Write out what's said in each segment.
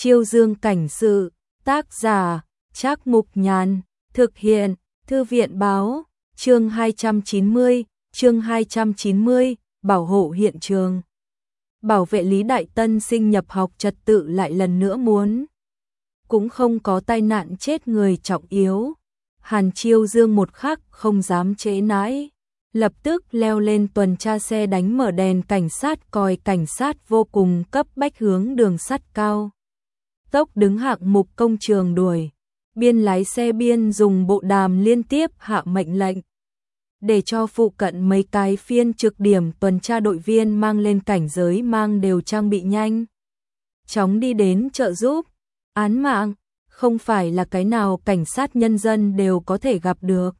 Chiêu Dương cảnh sự, tác giả, Trác Mục Nhàn, thực hiện, Thư viện báo, chương 290, bảo hộ hiện trường. Bảo vệ Lý Đại Tân sinh nhập học trật tự lại lần nữa muốn. Cũng không có tai nạn chết người trọng yếu. Hàn Chiêu Dương một khắc không dám trễ nãi. Lập tức leo lên tuần tra xe đánh mở đèn cảnh sát còi cảnh sát vô cùng cấp bách hướng đường sắt cao tốc đứng hạng mục công trường đuổi. Biên lái xe biên dùng bộ đàm liên tiếp hạ mệnh lệnh. Để cho phụ cận mấy cái phiên trực điểm tuần tra đội viên mang lên cảnh giới mang đều trang bị nhanh. Chóng đi đến trợ giúp. Án mạng, không phải là cái nào cảnh sát nhân dân đều có thể gặp được.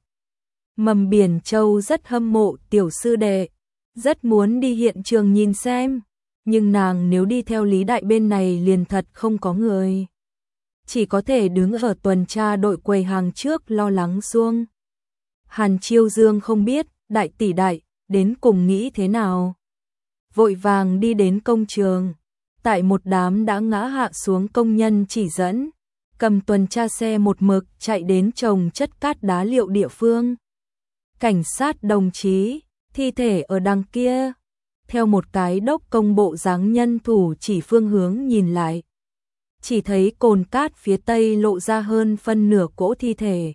Mầm Biển Châu rất hâm mộ tiểu sư đệ, rất muốn đi hiện trường nhìn xem, nhưng nàng nếu đi theo Lý Đại bên này liền thật không có người. Chỉ có thể đứng ở tuần tra đội quầy hàng trước lo lắng xuông. Hàn Chiêu Dương không biết, đại tỷ đại, đến cùng nghĩ thế nào. Vội vàng đi đến công trường, tại một đám đã ngã hạ xuống công nhân chỉ dẫn, cầm tuần tra xe một mực chạy đến trồng chất cát đá liệu địa phương. Cảnh sát đồng chí, thi thể ở đằng kia. Theo một cái đốc công bộ dáng nhân thủ chỉ phương hướng nhìn lại. Chỉ thấy cồn cát phía tây lộ ra hơn phân nửa cỗ thi thể.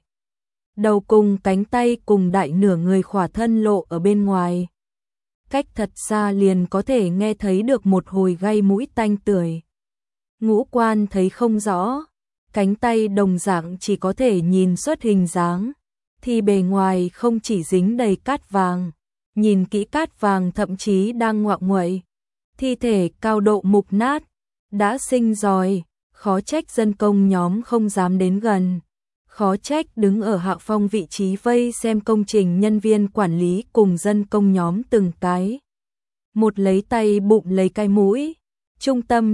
Đầu cùng cánh tay cùng đại nửa người khỏa thân lộ ở bên ngoài. Cách thật xa liền có thể nghe thấy được một hồi gây mũi tanh tưởi. Ngũ quan thấy không rõ, cánh tay đồng dạng chỉ có thể nhìn xuất hình dáng. Thì bề ngoài không chỉ dính đầy cát vàng, nhìn kỹ cát vàng thậm chí đang ngoạ nguậy. Thi thể cao độ mục nát, đã sinh roi, khó trách dân công nhóm không dám đến gần. Khó trách đứng ở hạ phong vị trí vây xem công trình nhân viên quản lý cùng dân công nhóm từng cái. Một lấy tay bụng lấy cái mũi. Trung tâm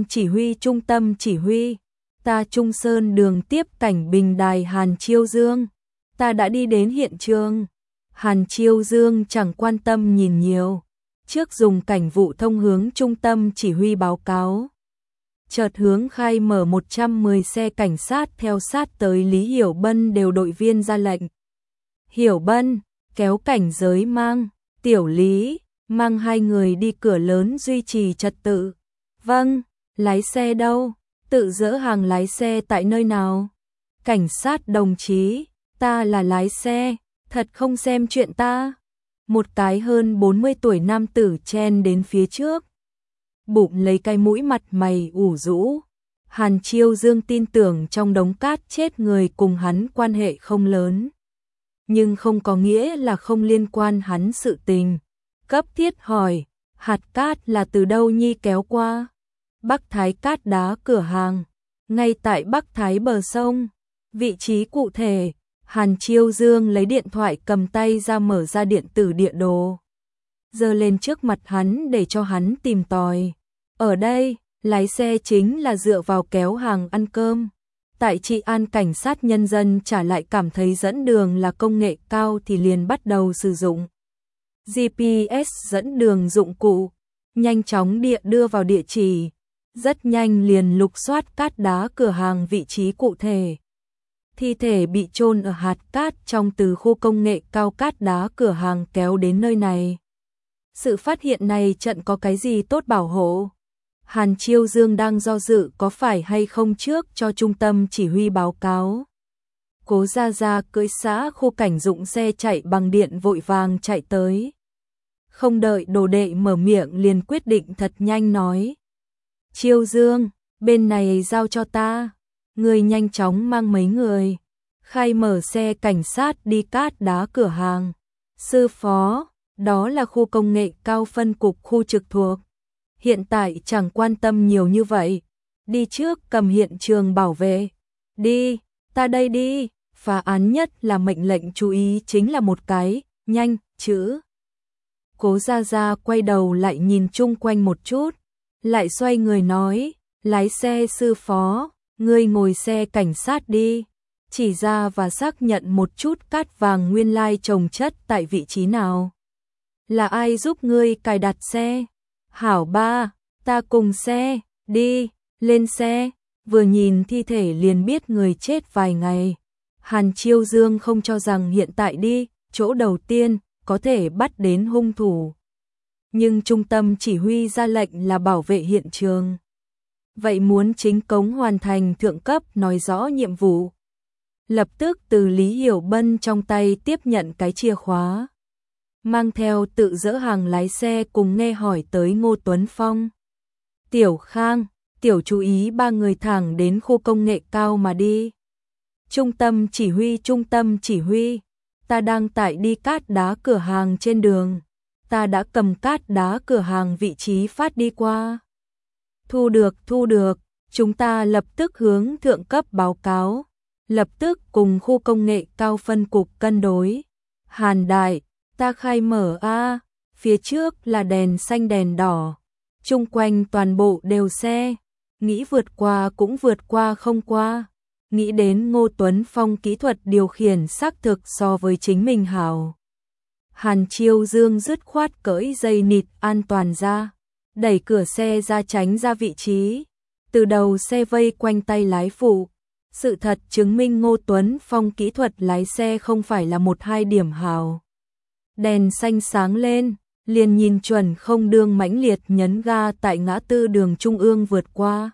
chỉ huy, ta Trung Sơn đường tiếp cảnh Bình Đài Hàn Chiêu Dương. Ta đã đi đến hiện trường. Hàn Chiêu Dương chẳng quan tâm nhìn nhiều. Trước dùng cảnh vụ thông hướng trung tâm chỉ huy báo cáo. Chợt hướng khai mở 110 xe cảnh sát theo sát tới Lý Hiểu Bân đều đội viên ra lệnh. Hiểu Bân, kéo cảnh giới mang. Tiểu Lý, mang hai người đi cửa lớn duy trì trật tự. Vâng, lái xe đâu? Tự dỡ hàng lái xe tại nơi nào? Cảnh sát đồng chí. Ta là lái xe, thật không xem chuyện ta. Một cái hơn 40 tuổi nam tử chen đến phía trước. Bụng lấy cái mũi mặt mày ủ rũ. Hàn Chiêu Dương tin tưởng trong đống cát chết người cùng hắn quan hệ không lớn. Nhưng không có nghĩa là không liên quan hắn sự tình. Cấp thiết hỏi, hạt cát là từ đâu nhi kéo qua? Bắc Thái cát đá cửa hàng, ngay tại Bắc Thái bờ sông. Vị trí cụ thể. Hàn Chiêu Dương lấy điện thoại cầm tay ra mở ra điện tử địa đồ. Giơ lên trước mặt hắn để cho hắn tìm tòi. Ở đây, lái xe chính là dựa vào kéo hàng ăn cơm. Tại trị an cảnh sát nhân dân trả lại cảm thấy dẫn đường là công nghệ cao thì liền bắt đầu sử dụng GPS dẫn đường dụng cụ. Nhanh chóng đưa vào địa chỉ. Rất nhanh liền lục soát cát đá cửa hàng vị trí cụ thể. Thi thể bị chôn ở hạt cát trong từ khu công nghệ cao cát đá cửa hàng kéo đến nơi này. Sự phát hiện này trận có cái gì tốt bảo hộ? Hàn Chiêu Dương đang do dự có phải hay không trước cho trung tâm chỉ huy báo cáo. Cố Gia Gia cưỡi xã khu cảnh dụng xe chạy bằng điện vội vàng chạy tới. Không đợi đồ đệ mở miệng liền quyết định thật nhanh nói. Chiêu Dương, bên này giao cho ta. Người nhanh chóng mang mấy người. Khai mở xe cảnh sát đi cát đá cửa hàng. Sư phó, đó là khu công nghệ cao phân cục khu trực thuộc. Hiện tại chẳng quan tâm nhiều như vậy. Đi trước cầm hiện trường bảo vệ. Đi, ta đây đi. Phá án nhất là mệnh lệnh chú ý chính là một cái, nhanh, chữ. Cố Gia Gia quay đầu lại nhìn chung quanh một chút. Lại xoay người nói, lái xe sư phó. Ngươi ngồi xe cảnh sát đi, chỉ ra và xác nhận một chút cát vàng nguyên lai chồng chất tại vị trí nào. Là ai giúp ngươi cài đặt xe? Hảo ba, ta cùng xe, đi, lên xe. vừa nhìn thi thể liền biết người chết vài ngày. Hàn Chiêu Dương không cho rằng hiện tại đi, chỗ đầu tiên, có thể bắt đến hung thủ. Nhưng trung tâm chỉ huy ra lệnh là bảo vệ hiện trường. Vậy muốn chính cống hoàn thành thượng cấp nói rõ nhiệm vụ. Lập tức từ Lý Hiểu Bân trong tay tiếp nhận cái chìa khóa. Mang theo tự dỡ hàng lái xe cùng nghe hỏi tới Ngô Tuấn Phong. Tiểu Khang, tiểu chú ý ba người thẳng đến khu công nghệ cao mà đi. Trung tâm chỉ huy, ta đang tại đi cát đá cửa hàng trên đường. Ta đã cầm cát đá cửa hàng vị trí phát đi qua. Thu được, chúng ta lập tức hướng thượng cấp báo cáo. Lập tức cùng khu công nghệ cao phân cục cân đối. Hàn Đại, ta khai mở a, phía trước là đèn xanh đèn đỏ. Chung quanh toàn bộ đều xe. Nghĩ vượt qua cũng vượt qua không qua. Nghĩ đến Ngô Tuấn Phong kỹ thuật điều khiển xác thực so với chính mình hảo. Hàn Chiêu Dương dứt khoát cởi dây nịt an toàn ra, đẩy cửa xe ra tránh ra vị trí. Từ đầu xe vây quanh tay lái phụ. Sự thật chứng minh Ngô Tuấn Phong kỹ thuật lái xe không phải là một hai điểm hào. Đèn xanh sáng lên, liền nhìn chuẩn không đương mãnh liệt nhấn ga tại ngã tư đường trung ương vượt qua.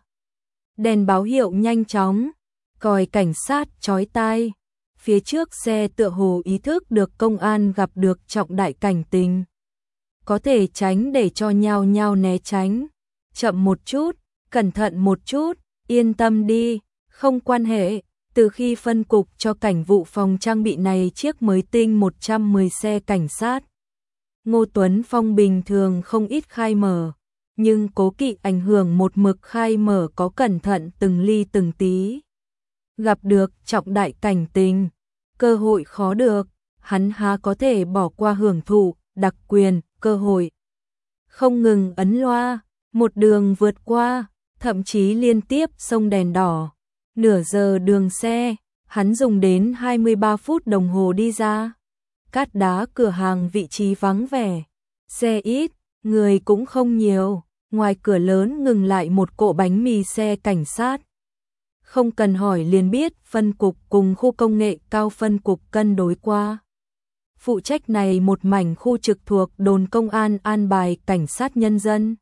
Đèn báo hiệu nhanh chóng, còi cảnh sát chói tai. Phía trước xe tựa hồ ý thức được công an gặp được trọng đại cảnh tình. Có thể tránh để cho nhau nhau né tránh. Chậm một chút, cẩn thận một chút, yên tâm đi, không quan hệ. Từ khi phân cục cho cảnh vụ phòng trang bị này chiếc mới tinh 110 xe cảnh sát. Ngô Tuấn Phong bình thường không ít khai mở, nhưng cố kỵ ảnh hưởng một mực khai mở có cẩn thận từng ly từng tí. Gặp được trọng đại cảnh tình, cơ hội khó được, hắn há có thể bỏ qua hưởng thụ, đặc quyền, cơ hội. Không ngừng ấn loa, một đường vượt qua, thậm chí liên tiếp xông đèn đỏ. Nửa giờ đường xe, hắn dùng đến 23 phút đồng hồ đi ra. Cát đá cửa hàng vị trí vắng vẻ, xe ít, người cũng không nhiều. Ngoài cửa lớn ngừng lại một cỗ bánh mì xe cảnh sát. Không cần hỏi liền biết phân cục cùng khu công nghệ cao phân cục cân đối qua. Phụ trách này một mảnh khu trực thuộc đồn công an an bài cảnh sát nhân dân.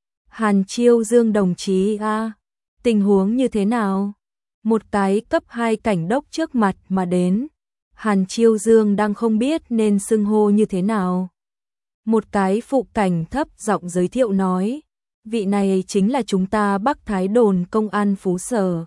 Hàn Chiêu Dương đồng chí a, tình huống như thế nào? Một cái cấp 2 cảnh đốc trước mặt mà đến. Hàn Chiêu Dương đang không biết nên xưng hô như thế nào. Một cái phụ cảnh thấp giọng giới thiệu nói, vị này chính là chúng ta Bắc Thái đồn công an Phú Sở.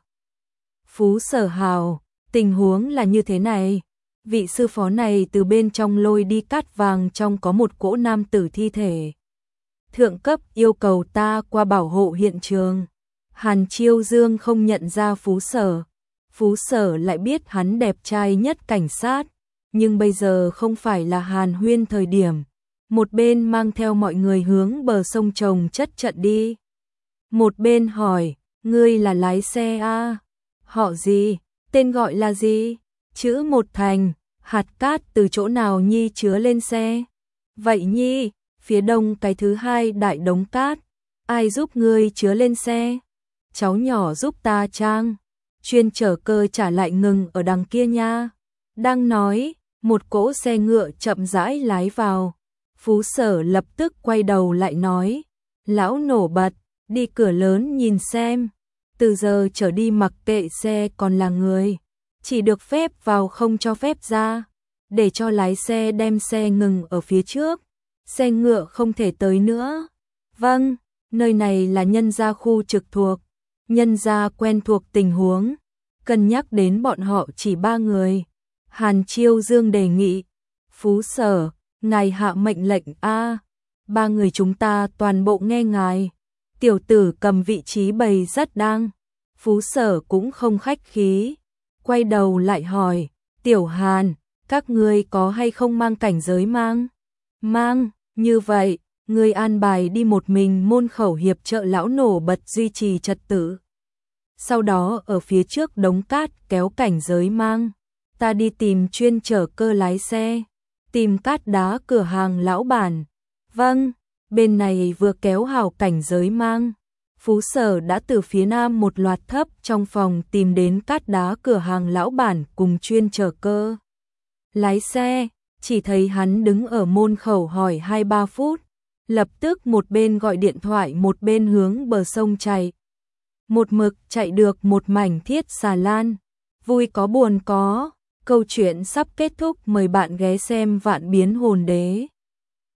Phú Sở hào, tình huống là như thế này. Vị sư phó này từ bên trong lôi đi cát vàng trong có một cỗ nam tử thi thể. Thượng cấp yêu cầu ta qua bảo hộ hiện trường. Hàn Chiêu Dương không nhận ra Phú Sở. Phú Sở lại biết hắn đẹp trai nhất cảnh sát. Nhưng bây giờ không phải là hàn huyên thời điểm. Một bên mang theo mọi người hướng bờ sông Trồng Chất trận đi. Một bên hỏi, ngươi là lái xe a? Họ gì? Tên gọi là gì? Chữ một thành, hạt cát từ chỗ nào nhi chứa lên xe? Vậy nhi, phía đông cái thứ hai đại đống cát. Ai giúp ngươi chứa lên xe? Cháu nhỏ giúp ta trang. Chuyên chở cơ trả lại ngừng ở đằng kia nha. Đang nói, một cỗ xe ngựa chậm rãi lái vào. Phú Sở lập tức quay đầu lại nói, lão nổ bật, đi cửa lớn nhìn xem. Từ giờ trở đi mặc kệ xe còn là người, chỉ được phép vào không cho phép ra, để cho lái xe đem xe ngừng ở phía trước, xe ngựa không thể tới nữa. Vâng, nơi này là nhân gia khu trực thuộc, nhân gia quen thuộc tình huống, cân nhắc đến bọn họ chỉ 3 người. Hàn Chiêu Dương đề nghị, Phú Sở, ngài hạ mệnh lệnh a, 3 người chúng ta toàn bộ nghe ngài. Tiểu tử cầm vị trí bầy rất đang. Phú Sở cũng không khách khí, quay đầu lại hỏi, Tiểu Hàn, các ngươi có hay không mang cảnh giới mang? Mang, như vậy, ngươi an bài đi một mình môn khẩu hiệp trợ lão nổ bật duy trì trật tự. Sau đó ở phía trước đống cát kéo cảnh giới mang, ta đi tìm chuyên chở cơ lái xe, tìm cát đá cửa hàng lão bản. Vâng, bên này vừa kéo hào cảnh giới mang. Phú Sở đã từ phía nam một loạt thấp trong phòng tìm đến Cát Đá cửa hàng lão bản cùng chuyên chở cơ. Lái xe, chỉ thấy hắn đứng ở môn khẩu hỏi 2-3 phút, lập tức một bên gọi điện thoại một bên hướng bờ sông chạy. Một mực chạy được một mảnh thiết xà lan, vui có buồn có, câu chuyện sắp kết thúc, mời bạn ghé xem Vạn Biến Hồn Đế.